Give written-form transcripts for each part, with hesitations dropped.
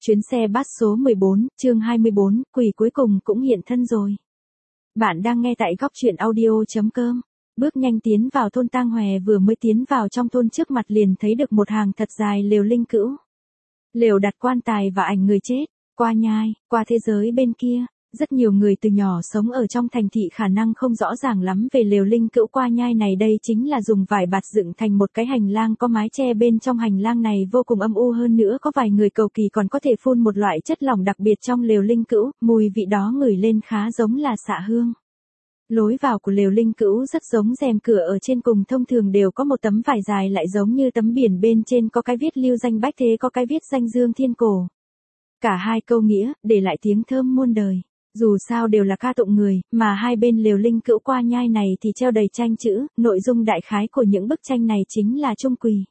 Chuyến xe bus số 14, chương 24, quỷ cuối cùng cũng hiện thân rồi. Bạn đang nghe tại góc truyện audio.com. Bước nhanh tiến vào thôn Tang Hòe, vừa mới tiến vào trong thôn trước mặt liền thấy được một hàng thật dài lều linh cữu. Lều đặt quan tài và ảnh người chết, qua nhai, qua thế giới bên kia. Rất nhiều người từ nhỏ sống ở trong thành thị khả năng không rõ ràng lắm về lều linh cữu qua nhai này. Đây chính là dùng vải bạt dựng thành một cái hành lang có mái che, bên trong hành lang này vô cùng âm u, hơn nữa có vài người cầu kỳ còn có thể phun một loại chất lỏng đặc biệt trong lều linh cữu, mùi vị đó ngửi lên khá giống là xạ hương. Lối vào của lều linh cữu rất giống rèm cửa ở trên cùng, thông thường đều có một tấm vải dài lại giống như tấm biển, bên trên có cái viết lưu danh bách thế, có cái viết danh dương thiên cổ. Cả hai câu nghĩa, để lại tiếng thơm muôn đời. Dù sao đều là ca tụng người, mà hai bên lều linh cữu qua nhai này thì treo đầy tranh chữ, nội dung đại khái của những bức tranh này chính là chung quỷ.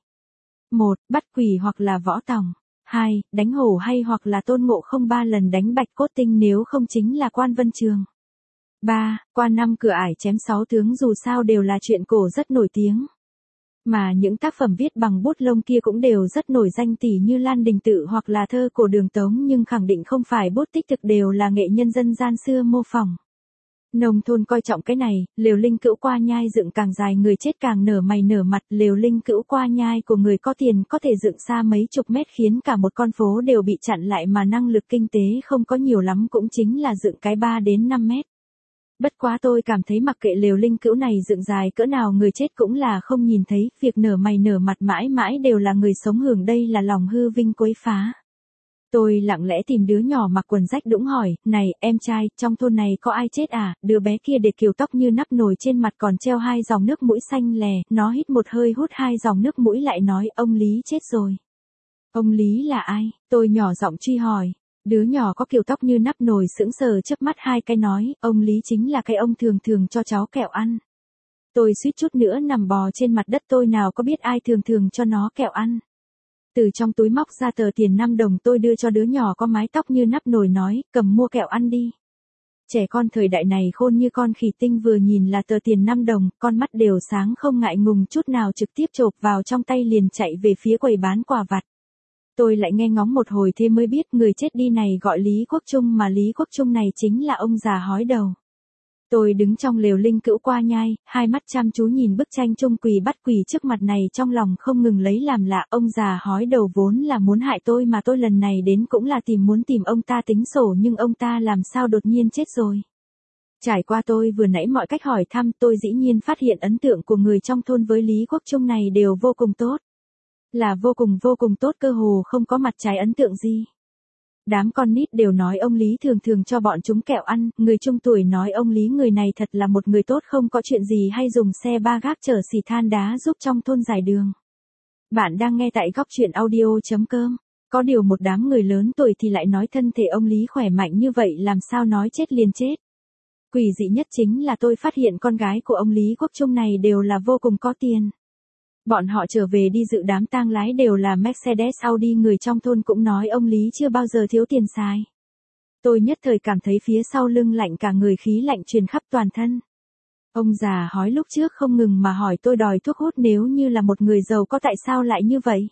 1. Bắt quỷ hoặc là võ tòng. 2. Đánh hổ hay hoặc là Tôn Ngộ Không 3 lần đánh Bạch Cốt Tinh, nếu không chính là Quan Vân Trường. 3. Qua 5 cửa ải chém 6 tướng, dù sao đều là chuyện cổ rất nổi tiếng. Mà những tác phẩm viết bằng bút lông kia cũng đều rất nổi danh, tỉ như Lan Đình Tự hoặc là thơ cổ Đường Tống, nhưng khẳng định không phải bút tích thực, đều là nghệ nhân dân gian xưa mô phỏng. Nông thôn coi trọng cái này, lều linh cữu qua nhai dựng càng dài người chết càng nở mày nở mặt, lều linh cữu qua nhai của người có tiền có thể dựng xa mấy chục mét, khiến cả một con phố đều bị chặn lại, mà năng lực kinh tế không có nhiều lắm cũng chính là dựng cái 3 đến 5 mét. Bất quá tôi cảm thấy mặc kệ lều linh cữu này dựng dài cỡ nào, người chết cũng là không nhìn thấy, việc nở mày nở mặt mãi mãi đều là người sống hưởng, đây là lòng hư vinh quấy phá. Tôi lặng lẽ tìm đứa nhỏ mặc quần rách đũng hỏi, này, em trai, trong thôn này có ai chết à? Đứa bé kia để kiểu tóc như nắp nồi, trên mặt còn treo 2 dòng nước mũi xanh lè, nó hít một hơi hút 2 dòng nước mũi lại nói, ông Lý chết rồi. Ông Lý là ai? Tôi nhỏ giọng truy hỏi. Đứa nhỏ có kiểu tóc như nắp nồi sững sờ chớp mắt 2 cái nói, ông Lý chính là cái ông thường thường cho cháu kẹo ăn. Tôi suýt chút nữa nằm bò trên mặt đất, tôi nào có biết ai thường thường cho nó kẹo ăn. Từ trong túi móc ra tờ tiền 5 đồng, tôi đưa cho đứa nhỏ có mái tóc như nắp nồi, nói, cầm mua kẹo ăn đi. Trẻ con thời đại này khôn như con khỉ tinh, vừa nhìn là tờ tiền 5 đồng, con mắt đều sáng, không ngại ngùng chút nào, trực tiếp chộp vào trong tay liền chạy về phía quầy bán quà vặt. Tôi lại nghe ngóng một hồi thế mới biết người chết đi này gọi Lý Quốc Trung, mà Lý Quốc Trung này chính là ông già hói đầu. Tôi đứng trong lều linh cữu qua nhai, hai mắt chăm chú nhìn bức tranh chung quỷ bắt quỷ trước mặt này, trong lòng không ngừng lấy làm lạ. Ông già hói đầu vốn là muốn hại tôi, mà tôi lần này đến cũng là muốn tìm ông ta tính sổ, nhưng ông ta làm sao đột nhiên chết rồi. Trải qua tôi vừa nãy mọi cách hỏi thăm, tôi dĩ nhiên phát hiện ấn tượng của người trong thôn với Lý Quốc Trung này đều vô cùng tốt. Là vô cùng tốt, cơ hồ không có mặt trái ấn tượng gì. Đám con nít đều nói ông Lý thường thường cho bọn chúng kẹo ăn, người trung tuổi nói ông Lý người này thật là một người tốt, không có chuyện gì hay dùng xe ba gác chở xì than đá giúp trong thôn giải đường. Bạn đang nghe tại góc truyện audio.com. Có điều một đám người lớn tuổi thì lại nói thân thể ông Lý khỏe mạnh như vậy, làm sao nói chết liền chết. Quỷ dị nhất chính là tôi phát hiện con gái của ông Lý Quốc Trung này đều là vô cùng có tiền. Bọn họ trở về đi dự đám tang lái đều là Mercedes Audi, người trong thôn cũng nói ông Lý chưa bao giờ thiếu tiền xài. Tôi nhất thời cảm thấy phía sau lưng lạnh cả người, khí lạnh truyền khắp toàn thân. Ông già hói lúc trước không ngừng mà hỏi tôi đòi thuốc hút, nếu như là một người giàu có tại sao lại như vậy?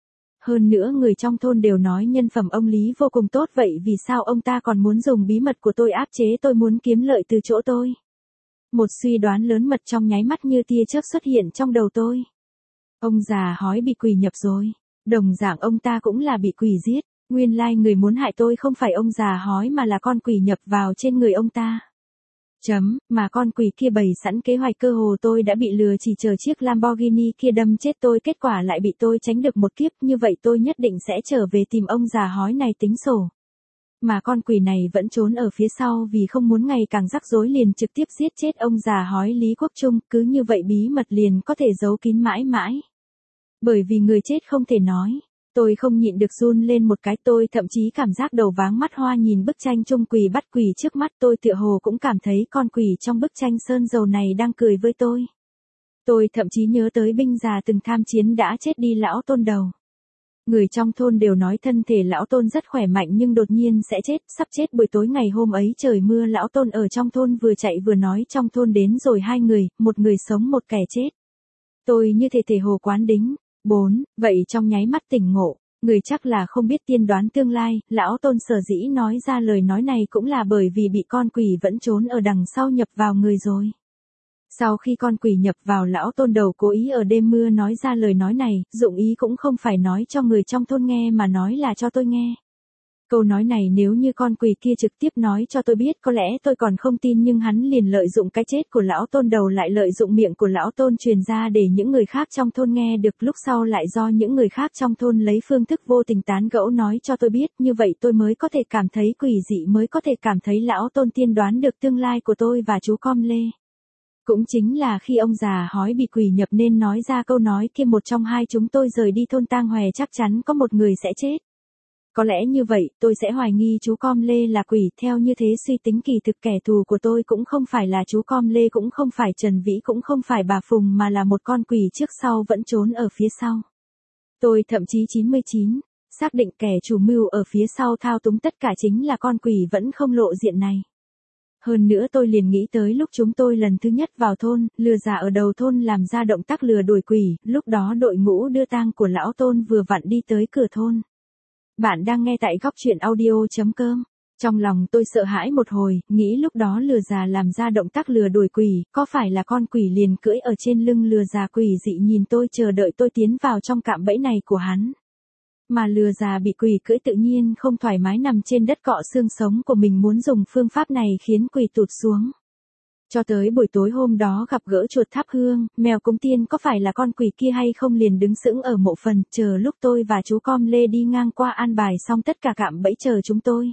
Hơn nữa người trong thôn đều nói nhân phẩm ông Lý vô cùng tốt, vậy vì sao ông ta còn muốn dùng bí mật của tôi áp chế tôi, muốn kiếm lợi từ chỗ tôi? Một suy đoán lớn mật trong nháy mắt như tia chớp xuất hiện trong đầu tôi. Ông già hói bị quỷ nhập rồi. Đồng dạng ông ta cũng là bị quỷ giết. Nguyên lai người muốn hại tôi không phải ông già hói mà là con quỷ nhập vào trên người ông ta. Mà con quỷ kia bày sẵn kế hoạch, cơ hồ tôi đã bị lừa, chỉ chờ chiếc Lamborghini kia đâm chết tôi, kết quả lại bị tôi tránh được một kiếp, như vậy tôi nhất định sẽ trở về tìm ông già hói này tính sổ. Mà con quỷ này vẫn trốn ở phía sau, vì không muốn ngày càng rắc rối liền trực tiếp giết chết ông già hói Lý Quốc Trung, cứ như vậy bí mật liền có thể giấu kín mãi mãi. Bởi vì người chết không thể nói, tôi không nhịn được run lên một cái, tôi thậm chí cảm giác đầu váng mắt hoa nhìn bức tranh chung quỷ bắt quỷ trước mắt, tôi tựa hồ cũng cảm thấy con quỷ trong bức tranh sơn dầu này đang cười với tôi. Tôi thậm chí nhớ tới binh già từng tham chiến đã chết đi lão Tôn đầu. Người trong thôn đều nói thân thể lão Tôn rất khỏe mạnh nhưng đột nhiên sẽ chết, sắp chết. Buổi tối ngày hôm ấy trời mưa, lão Tôn ở trong thôn vừa chạy vừa nói trong thôn đến rồi 2 người, một người sống một kẻ chết. Tôi như thể hồ quán đính. 4. Vậy trong nháy mắt tỉnh ngộ, Người chắc là không biết tiên đoán tương lai, lão Tôn sở dĩ nói ra lời nói này cũng là bởi vì bị con quỷ vẫn trốn ở đằng sau nhập vào người rồi. Sau khi con quỷ nhập vào lão Tôn đầu cố ý ở đêm mưa nói ra lời nói này, dụng ý cũng không phải nói cho người trong thôn nghe mà nói là cho tôi nghe. Câu nói này nếu như con quỷ kia trực tiếp nói cho tôi biết có lẽ tôi còn không tin, nhưng hắn liền lợi dụng cái chết của lão Tôn đầu lại lợi dụng miệng của lão Tôn truyền ra để những người khác trong thôn nghe được, lúc sau lại do những người khác trong thôn lấy phương thức vô tình tán gẫu nói cho tôi biết, như vậy tôi mới có thể cảm thấy quỷ dị, mới có thể cảm thấy lão Tôn tiên đoán được tương lai của tôi và chú Com Lê. Cũng chính là khi ông già hói bị quỷ nhập nên nói ra câu nói kia, một trong hai chúng tôi rời đi thôn Tang Hòe chắc chắn có một người sẽ chết. Có lẽ như vậy, tôi sẽ hoài nghi chú Com Lê là quỷ, theo như thế suy tính kỳ thực kẻ thù của tôi cũng không phải là chú Com Lê, cũng không phải Trần Vĩ, cũng không phải bà Phùng, mà là một con quỷ trước sau vẫn trốn ở phía sau. Tôi thậm chí 99, xác định kẻ chủ mưu ở phía sau thao túng tất cả chính là con quỷ vẫn không lộ diện này. Hơn nữa tôi liền nghĩ tới lúc chúng tôi lần thứ nhất vào thôn, lừa già ở đầu thôn làm ra động tác lừa đuổi quỷ, lúc đó đội ngũ đưa tang của lão Tôn vừa vặn đi tới cửa thôn. Bạn đang nghe tại góc truyện audio.com. Trong lòng tôi sợ hãi một hồi, nghĩ lúc đó lừa già làm ra động tác lừa đuổi quỷ, có phải là con quỷ liền cưỡi ở trên lưng lừa già quỷ dị nhìn tôi chờ đợi tôi tiến vào trong cạm bẫy này của hắn. Mà lừa già bị quỷ cưỡi tự nhiên không thoải mái nằm trên đất cọ xương sống của mình, muốn dùng phương pháp này khiến quỷ tụt xuống. Cho tới buổi tối hôm đó gặp gỡ chuột thắp hương, mèo cúng tiên, có phải là con quỷ kia hay không liền đứng sững ở mộ phần, chờ lúc tôi và chú Com Lê đi ngang qua an bài xong tất cả cạm bẫy chờ chúng tôi.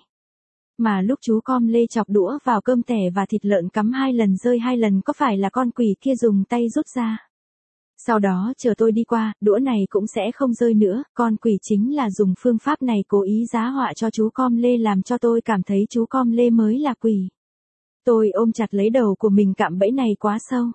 Mà lúc chú Com Lê chọc đũa vào cơm tẻ và thịt lợn cắm 2 lần rơi 2 lần, có phải là con quỷ kia dùng tay rút ra. Sau đó chờ tôi đi qua, đũa này cũng sẽ không rơi nữa, con quỷ chính là dùng phương pháp này cố ý giá họa cho chú Com Lê, làm cho tôi cảm thấy chú Com Lê mới là quỷ. Tôi ôm chặt lấy đầu của mình, cạm bẫy này quá sâu.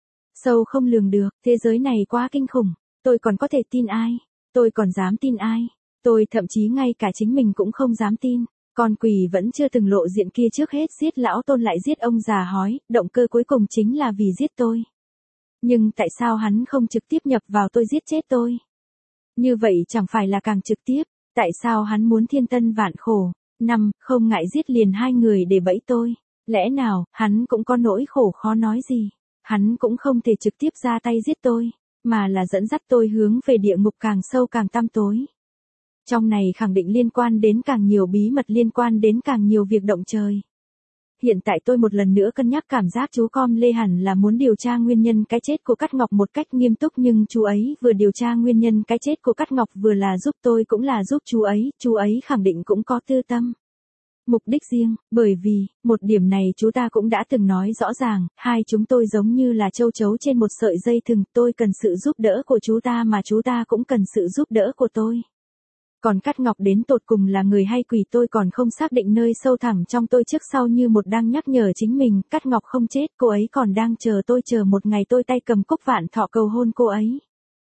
Sâu không lường được, thế giới này quá kinh khủng, tôi còn có thể tin ai? Tôi còn dám tin ai? Tôi thậm chí ngay cả chính mình cũng không dám tin. Con quỷ vẫn chưa từng lộ diện kia trước hết giết lão Tôn lại giết ông già hói, động cơ cuối cùng chính là vì giết tôi. Nhưng tại sao hắn không trực tiếp nhập vào tôi giết chết tôi? Như vậy chẳng phải là càng trực tiếp, tại sao hắn muốn thiên tân vạn khổ, không ngại giết liền 2 người để bẫy tôi? Lẽ nào, hắn cũng có nỗi khổ khó nói gì? Hắn cũng không thể trực tiếp ra tay giết tôi, mà là dẫn dắt tôi hướng về địa ngục càng sâu càng tăm tối. Trong này khẳng định liên quan đến càng nhiều bí mật, liên quan đến càng nhiều việc động trời. Hiện tại tôi một lần nữa cân nhắc cảm giác chú Com Lê hẳn là muốn điều tra nguyên nhân cái chết của Cát Ngọc một cách nghiêm túc, nhưng chú ấy vừa điều tra nguyên nhân cái chết của Cát Ngọc vừa là giúp tôi cũng là giúp chú ấy khẳng định cũng có tư tâm. Mục đích riêng, bởi vì, một điểm này chú ta cũng đã từng nói rõ ràng, hai chúng tôi giống như là châu chấu trên một sợi dây thừng, tôi cần sự giúp đỡ của chú ta mà chú ta cũng cần sự giúp đỡ của tôi. Còn Cát Ngọc đến tột cùng là người hay quỷ tôi còn không xác định, nơi sâu thẳm trong tôi trước sau như một đang nhắc nhở chính mình, Cát Ngọc không chết, cô ấy còn đang chờ tôi, chờ một ngày tôi tay cầm cúc vạn thọ cầu hôn cô ấy.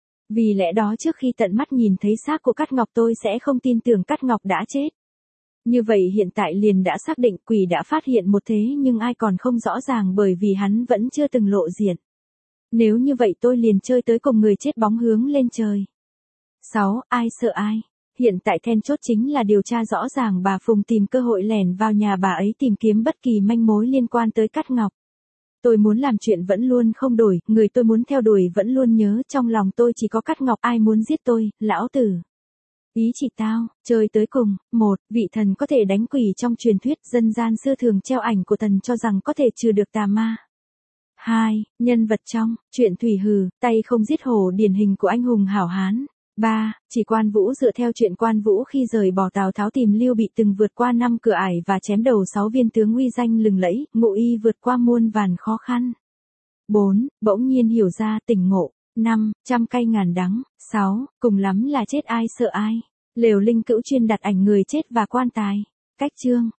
Vì lẽ đó trước khi tận mắt nhìn thấy xác của Cát Ngọc tôi sẽ không tin tưởng Cát Ngọc đã chết. Như vậy hiện tại liền đã xác định quỷ đã phát hiện một thế, nhưng ai còn không rõ ràng bởi vì hắn vẫn chưa từng lộ diện. Nếu như vậy tôi liền chơi tới cùng người chết bóng hướng lên trời. 6. Ai sợ ai? Hiện tại then chốt chính là điều tra rõ ràng bà Phùng, tìm cơ hội lẻn vào nhà bà ấy tìm kiếm bất kỳ manh mối liên quan tới Cát Ngọc. Tôi muốn làm chuyện vẫn luôn không đổi, người tôi muốn theo đuổi vẫn luôn nhớ, trong lòng tôi chỉ có Cát Ngọc, ai muốn giết tôi, lão tử. Ý chỉ tao, chơi tới cùng. 1. Vị thần có thể đánh quỷ trong truyền thuyết dân gian xưa thường treo ảnh của thần cho rằng có thể trừ được tà ma. 2. Nhân vật trong truyện Thủy Hừ, tay không giết hổ điển hình của anh hùng hảo hán. 3. Chỉ Quan Vũ dựa theo chuyện Quan Vũ khi rời bỏ Tào Tháo tìm Lưu Bị từng vượt qua 5 cửa ải và chém đầu 6 viên tướng uy danh lừng lẫy, ngụ y vượt qua muôn vàn khó khăn. 4. Bỗng nhiên hiểu ra tỉnh ngộ. 5. Trăm cay ngàn đắng. 6. Cùng lắm là chết ai sợ ai. Lều Linh Cữu chuyên đặt ảnh người chết và quan tài. Cách chương